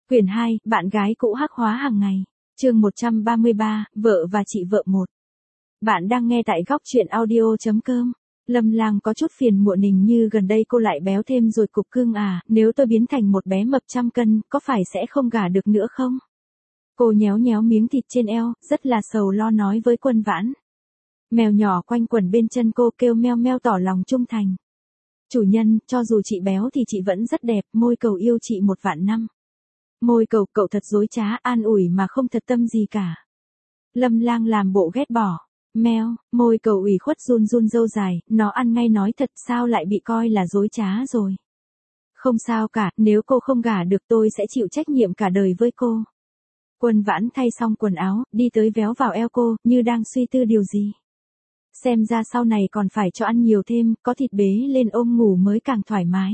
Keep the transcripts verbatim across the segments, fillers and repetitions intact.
Quyển hai, bạn gái cũ hắc hóa hàng ngày. Chương một trăm ba mươi ba, vợ và chị vợ một. Bạn đang nghe tại góc truyện audio chấm com. Lâm Lang có chút phiền muộn, hình như gần đây cô lại béo thêm rồi cục cưng à, nếu tôi biến thành một bé mập trăm cân, có phải sẽ không gả được nữa không? Cô nhéo nhéo miếng thịt trên eo, rất là sầu lo nói với Quân Vãn. Mèo nhỏ quanh quẩn bên chân cô kêu meo meo tỏ lòng trung thành. Chủ nhân, cho dù chị béo thì chị vẫn rất đẹp, môi cầu yêu chị một vạn năm. Môi cầu, cậu thật dối trá, an ủi mà không thật tâm gì cả. Lâm Lang làm bộ ghét bỏ. Meo, môi cầu ủy khuất run run râu dài, nó ăn ngay nói thật, sao lại bị coi là dối trá rồi. Không sao cả, nếu cô không gả được tôi sẽ chịu trách nhiệm cả đời với cô. Quân Vãn thay xong quần áo, đi tới véo vào eo cô, như đang suy tư điều gì. Xem ra sau này còn phải cho ăn nhiều thêm, có thịt bế lên ôm ngủ mới càng thoải mái.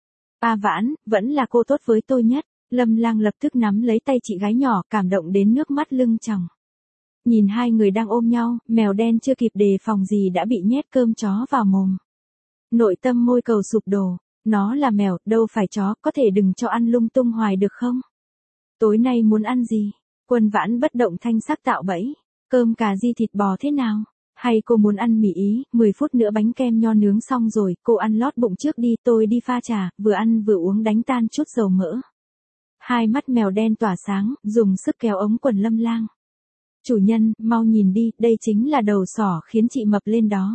A Vãn, vẫn là cô tốt với tôi nhất. Lâm Lang lập tức nắm lấy tay chị gái nhỏ, cảm động đến nước mắt lưng tròng. Nhìn hai người đang ôm nhau, mèo đen chưa kịp đề phòng gì đã bị nhét cơm chó vào mồm. Nội tâm môi cầu sụp đổ, nó là mèo, đâu phải chó, có thể đừng cho ăn lung tung hoài được không? Tối nay muốn ăn gì? Quân Vãn bất động thanh sắc tạo bẫy. Cơm cà ri thịt bò thế nào? Hay cô muốn ăn mì Ý, mười phút nữa bánh kem nho nướng xong rồi, cô ăn lót bụng trước đi, tôi đi pha trà, vừa ăn vừa uống đánh tan chút dầu mỡ. Hai mắt mèo đen tỏa sáng, dùng sức kéo ống quần Lâm Lang. Chủ nhân, mau nhìn đi, đây chính là đầu sỏ khiến chị mập lên đó.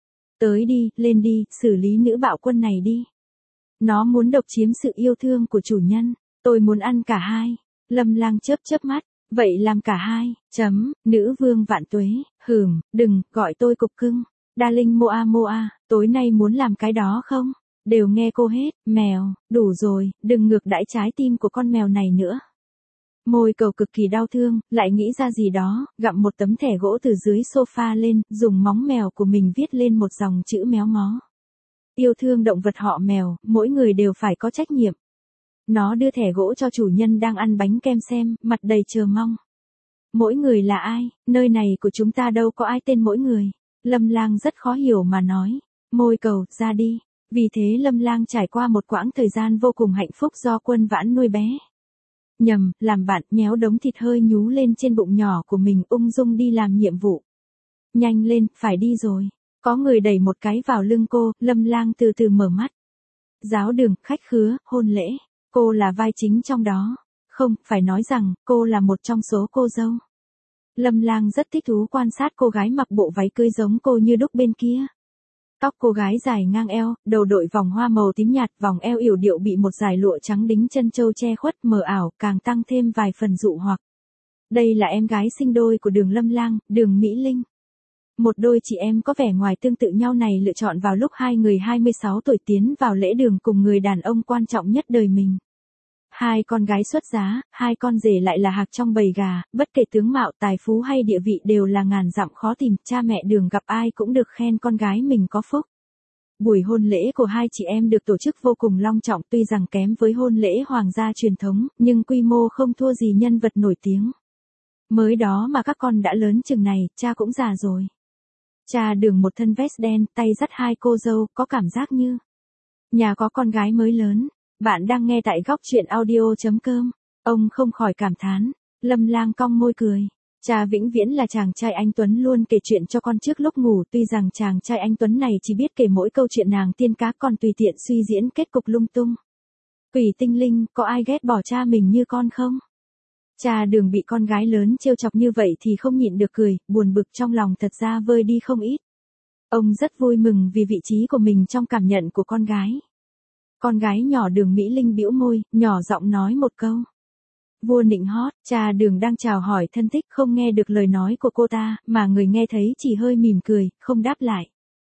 Tới đi, lên đi, xử lý nữ bạo quân này đi. Nó muốn độc chiếm sự yêu thương của chủ nhân, tôi muốn ăn cả hai. Lâm Lang chớp chớp mắt, vậy làm cả hai, chấm, nữ vương vạn tuế, hừm, đừng, gọi tôi cục cưng. Darling Moa Moa, tối nay muốn làm cái đó không? Đều nghe cô hết, mèo, đủ rồi, đừng ngược đãi trái tim của con mèo này nữa. Môi cầu cực kỳ đau thương, lại nghĩ ra gì đó, gặm một tấm thẻ gỗ từ dưới sofa lên, dùng móng mèo của mình viết lên một dòng chữ méo mó. Yêu thương động vật họ mèo, mỗi người đều phải có trách nhiệm. Nó đưa thẻ gỗ cho chủ nhân đang ăn bánh kem xem, mặt đầy chờ mong. Mỗi người là ai, nơi này của chúng ta đâu có ai tên mỗi người. Lâm Lang rất khó hiểu mà nói. Môi cầu, ra đi. Vì thế Lâm Lang trải qua một quãng thời gian vô cùng hạnh phúc do Quân Vãn nuôi bé. Nhầm, làm bạn, nhéo đống thịt hơi nhú lên trên bụng nhỏ của mình, ung dung đi làm nhiệm vụ. Nhanh lên, phải đi rồi. Có người đẩy một cái vào lưng cô, Lâm Lang từ từ mở mắt. Giáo đường, khách khứa, hôn lễ. Cô là vai chính trong đó. Không, phải nói rằng, cô là một trong số cô dâu. Lâm Lang rất thích thú quan sát cô gái mặc bộ váy cưới giống cô như đúc bên kia. Tóc cô gái dài ngang eo, đầu đội vòng hoa màu tím nhạt, vòng eo yểu điệu bị một dải lụa trắng đính chân châu che khuất mờ ảo, càng tăng thêm vài phần dụ hoặc. Đây là em gái sinh đôi của Đường Lâm Lang, Đường Mỹ Linh. Một đôi chị em có vẻ ngoài tương tự nhau này lựa chọn vào lúc hai người hai mươi sáu tuổi tiến vào lễ đường cùng người đàn ông quan trọng nhất đời mình. Hai con gái xuất giá, hai con rể lại là hạc trong bầy gà, bất kể tướng mạo, tài phú hay địa vị đều là ngàn dặm khó tìm, cha mẹ Đường gặp ai cũng được khen con gái mình có phúc. Buổi hôn lễ của hai chị em được tổ chức vô cùng long trọng, tuy rằng kém với hôn lễ hoàng gia truyền thống, nhưng quy mô không thua gì nhân vật nổi tiếng. Mới đó mà các con đã lớn chừng này, cha cũng già rồi. Cha Đường một thân vest đen, tay dắt hai cô dâu, có cảm giác như nhà có con gái mới lớn. Bạn đang nghe tại góc truyện audio chấm com. Ông không khỏi cảm thán. Lâm Lang cong môi cười. Cha vĩnh viễn là chàng trai anh Tuấn luôn kể chuyện cho con trước lúc ngủ, tuy rằng chàng trai anh Tuấn này chỉ biết kể mỗi câu chuyện nàng tiên cá, còn tùy tiện suy diễn kết cục lung tung. Quỷ tinh linh, có ai ghét bỏ cha mình như con không? Cha Đường bị con gái lớn trêu chọc như vậy thì không nhịn được cười, buồn bực trong lòng thật ra vơi đi không ít. Ông rất vui mừng vì vị trí của mình trong cảm nhận của con gái. Con gái nhỏ Đường Mỹ Linh bĩu môi, nhỏ giọng nói một câu. Vua nịnh hót, cha Đường đang chào hỏi thân thích không nghe được lời nói của cô ta, mà người nghe thấy chỉ hơi mỉm cười, không đáp lại.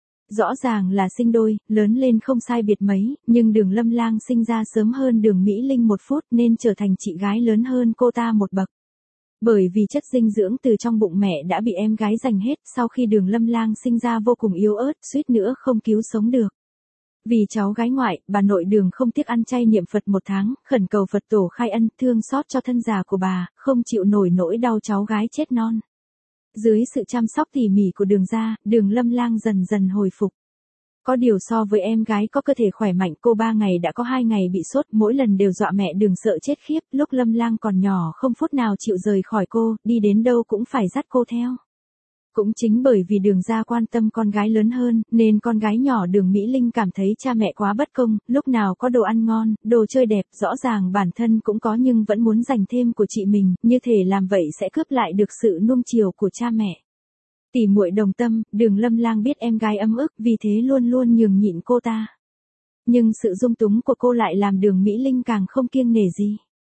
Rõ ràng là sinh đôi, lớn lên không sai biệt mấy, nhưng Đường Lâm Lang sinh ra sớm hơn Đường Mỹ Linh một phút nên trở thành chị gái lớn hơn cô ta một bậc. Bởi vì chất dinh dưỡng từ trong bụng mẹ đã bị em gái giành hết, sau khi Đường Lâm Lang sinh ra vô cùng yếu ớt, suýt nữa không cứu sống được. Vì cháu gái ngoại, bà nội Đường không tiếc ăn chay niệm Phật một tháng, khẩn cầu Phật tổ khai ân, thương xót cho thân già của bà, không chịu nổi nỗi đau cháu gái chết non. Dưới sự chăm sóc tỉ mỉ của Đường gia, Đường Lâm Lang dần dần hồi phục. Có điều so với em gái có cơ thể khỏe mạnh, cô ba ngày đã có hai ngày bị sốt, mỗi lần đều dọa mẹ Đường sợ chết khiếp, lúc Lâm Lang còn nhỏ không phút nào chịu rời khỏi cô, đi đến đâu cũng phải dắt cô theo. Cũng chính bởi vì Đường gia quan tâm con gái lớn hơn, nên con gái nhỏ Đường Mỹ Linh cảm thấy cha mẹ quá bất công, lúc nào có đồ ăn ngon, đồ chơi đẹp, rõ ràng bản thân cũng có nhưng vẫn muốn dành thêm của chị mình, như thể làm vậy sẽ cướp lại được sự nuông chiều của cha mẹ. Tỉ muội đồng tâm, Đường Lâm Lang biết em gái ấm ức, vì thế luôn luôn nhường nhịn cô ta. Nhưng sự dung túng của cô lại làm Đường Mỹ Linh càng không kiêng nể gì.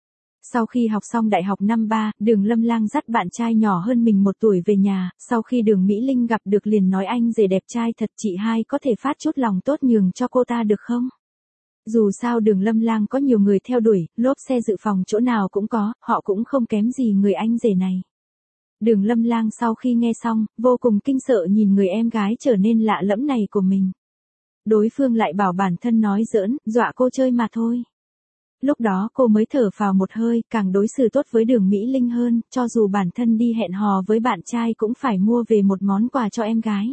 Sau khi học xong đại học năm ba, Đường Lâm Lang dắt bạn trai nhỏ hơn mình một tuổi về nhà, sau khi Đường Mỹ Linh gặp được liền nói anh rể đẹp trai thật, chị hai có thể phát chút lòng tốt nhường cho cô ta được không? Dù sao Đường Lâm Lang có nhiều người theo đuổi, lốp xe dự phòng chỗ nào cũng có, họ cũng không kém gì người anh rể này. Đường Lâm Lang sau khi nghe xong, vô cùng kinh sợ nhìn người em gái trở nên lạ lẫm này của mình. Đối phương lại bảo bản thân nói giỡn, dọa cô chơi mà thôi. Lúc đó cô mới thở phào một hơi, càng đối xử tốt với Đường Mỹ Linh hơn, cho dù bản thân đi hẹn hò với bạn trai cũng phải mua về một món quà cho em gái.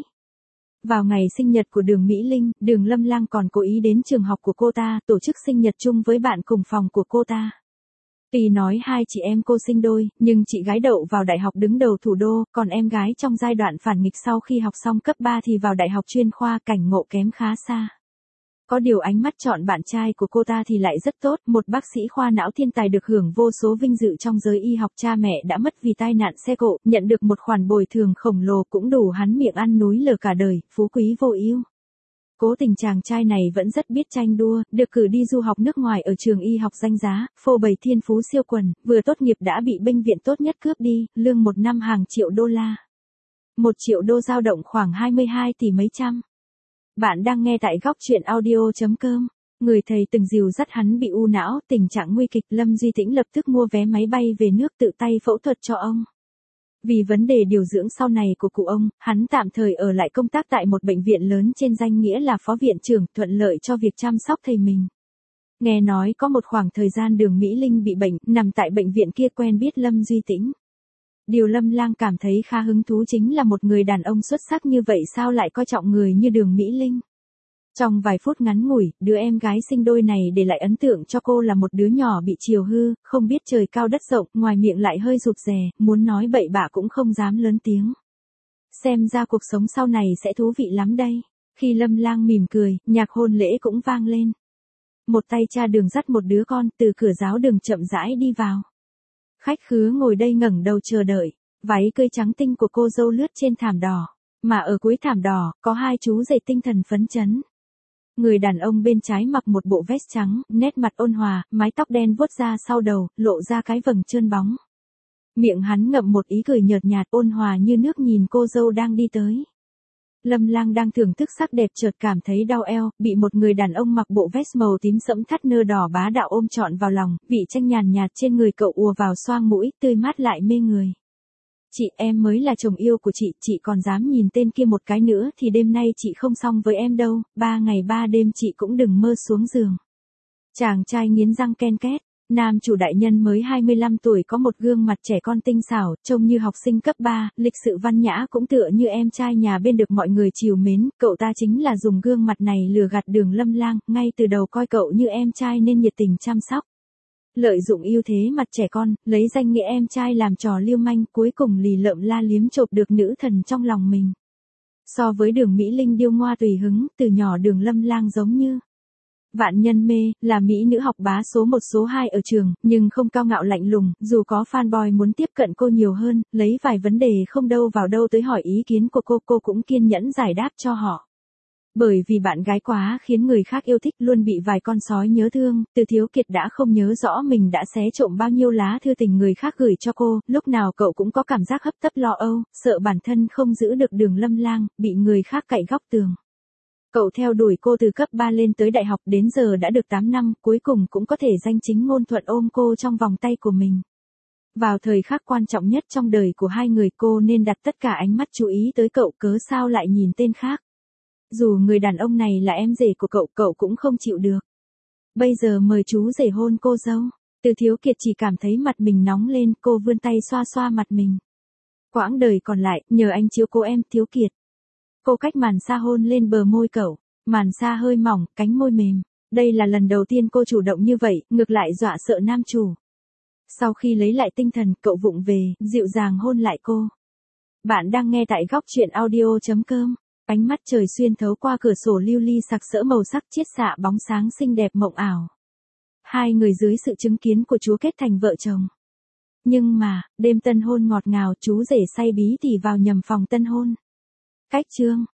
Vào ngày sinh nhật của Đường Mỹ Linh, Đường Lâm Lang còn cố ý đến trường học của cô ta, tổ chức sinh nhật chung với bạn cùng phòng của cô ta. Tuy nói hai chị em cô sinh đôi, nhưng chị gái đậu vào đại học đứng đầu thủ đô, còn em gái trong giai đoạn phản nghịch sau khi học xong cấp ba thì vào đại học chuyên khoa, cảnh ngộ kém khá xa. Có điều ánh mắt chọn bạn trai của cô ta thì lại rất tốt, một bác sĩ khoa não thiên tài được hưởng vô số vinh dự trong giới y học, cha mẹ đã mất vì tai nạn xe cộ, nhận được một khoản bồi thường khổng lồ cũng đủ hắn miệng ăn núi lở cả đời, phú quý vô ưu. Cố tình chàng trai này vẫn rất biết tranh đua, được cử đi du học nước ngoài ở trường y học danh giá, phô bày thiên phú siêu quần, vừa tốt nghiệp đã bị bệnh viện tốt nhất cướp đi, lương một năm hàng triệu đô la. Một triệu đô dao động khoảng hai mươi hai tỷ mấy trăm. Bạn đang nghe tại góc truyện audio chấm com. Người thầy từng dìu dắt hắn bị u não, tình trạng nguy kịch, Lâm Duy Tĩnh lập tức mua vé máy bay về nước tự tay phẫu thuật cho ông. Vì vấn đề điều dưỡng sau này của cụ ông, hắn tạm thời ở lại công tác tại một bệnh viện lớn trên danh nghĩa là phó viện trưởng, thuận lợi cho việc chăm sóc thầy mình. Nghe nói có một khoảng thời gian Đường Mỹ Linh bị bệnh, nằm tại bệnh viện kia quen biết Lâm Duy Tĩnh. Điều Lâm Lang cảm thấy khá hứng thú chính là một người đàn ông xuất sắc như vậy sao lại coi trọng người như Đường Mỹ Linh. Trong vài phút ngắn ngủi, đứa em gái sinh đôi này để lại ấn tượng cho cô là một đứa nhỏ bị chiều hư, không biết trời cao đất rộng, ngoài miệng lại hơi rụt rè, muốn nói bậy bạ cũng không dám lớn tiếng. Xem ra cuộc sống sau này sẽ thú vị lắm đây. Khi Lâm Lang mỉm cười, nhạc hôn lễ cũng vang lên. Một tay cha Đường dắt một đứa con từ cửa giáo đường chậm rãi đi vào. Khách khứa ngồi đây ngẩng đầu chờ đợi, váy cưới trắng tinh của cô dâu lướt trên thảm đỏ, mà ở cuối thảm đỏ, có hai chú rể tinh thần phấn chấn. Người đàn ông bên trái mặc một bộ vest trắng, nét mặt ôn hòa, mái tóc đen vuốt ra sau đầu, lộ ra cái vầng trơn bóng. Miệng hắn ngậm một ý cười nhợt nhạt ôn hòa như nước nhìn cô dâu đang đi tới. Lâm Lang đang thưởng thức sắc đẹp chợt cảm thấy đau eo, bị một người đàn ông mặc bộ vest màu tím sẫm thắt nơ đỏ bá đạo ôm trọn vào lòng, vị chanh nhàn nhạt trên người cậu ùa vào xoang mũi, tươi mát lại mê người. Chị, em mới là chồng yêu của chị, chị còn dám nhìn tên kia một cái nữa thì đêm nay chị không xong với em đâu, ba ngày ba đêm chị cũng đừng mơ xuống giường. Chàng trai nghiến răng ken két. Nam chủ đại nhân mới hai mươi lăm tuổi có một gương mặt trẻ con tinh xảo, trông như học sinh cấp ba, lịch sự văn nhã cũng tựa như em trai nhà bên được mọi người trìu mến, cậu ta chính là dùng gương mặt này lừa gạt Đường Lâm Lang, ngay từ đầu coi cậu như em trai nên nhiệt tình chăm sóc. Lợi dụng ưu thế mặt trẻ con, lấy danh nghĩa em trai làm trò lưu manh, cuối cùng lì lợm la liếm chộp được nữ thần trong lòng mình. So với Đường Mỹ Linh điêu ngoa tùy hứng, từ nhỏ Đường Lâm Lang giống như vạn nhân mê, là mỹ nữ học bá số một số hai ở trường, nhưng không cao ngạo lạnh lùng, dù có fanboy muốn tiếp cận cô nhiều hơn, lấy vài vấn đề không đâu vào đâu tới hỏi ý kiến của cô, cô cũng kiên nhẫn giải đáp cho họ. Bởi vì bạn gái quá khiến người khác yêu thích, luôn bị vài con sói nhớ thương, Từ Thiếu Kiệt đã không nhớ rõ mình đã xé trộm bao nhiêu lá thư tình người khác gửi cho cô, lúc nào cậu cũng có cảm giác hấp tấp lo âu, sợ bản thân không giữ được Đường Lâm Lang, bị người khác cạy góc tường. Cậu theo đuổi cô từ cấp ba lên tới đại học đến giờ đã được tám năm, cuối cùng cũng có thể danh chính ngôn thuận ôm cô trong vòng tay của mình. Vào thời khắc quan trọng nhất trong đời của hai người cô nên đặt tất cả ánh mắt chú ý tới cậu, cớ sao lại nhìn tên khác. Dù người đàn ông này là em rể của cậu, cậu cũng không chịu được. Bây giờ mời chú rể hôn cô dâu. Từ Thiếu Kiệt chỉ cảm thấy mặt mình nóng lên, cô vươn tay xoa xoa mặt mình. Quãng đời còn lại, nhờ anh chiếu cố em, Thiếu Kiệt. Cô cách màn xa hôn lên bờ môi cậu. Màn sa hơi mỏng, cánh môi mềm. Đây là lần đầu tiên cô chủ động như vậy, ngược lại dọa sợ nam chủ. Sau khi lấy lại tinh thần, cậu vụng về, dịu dàng hôn lại cô. Bạn đang nghe tại góc chuyện audio chấm com. Ánh mắt trời xuyên thấu qua cửa sổ lưu ly sặc sỡ màu sắc chiết xạ bóng sáng xinh đẹp mộng ảo. Hai người dưới sự chứng kiến của chú kết thành vợ chồng. Nhưng mà, đêm tân hôn ngọt ngào, chú rể say bí thì vào nhầm phòng tân hôn. Cách chương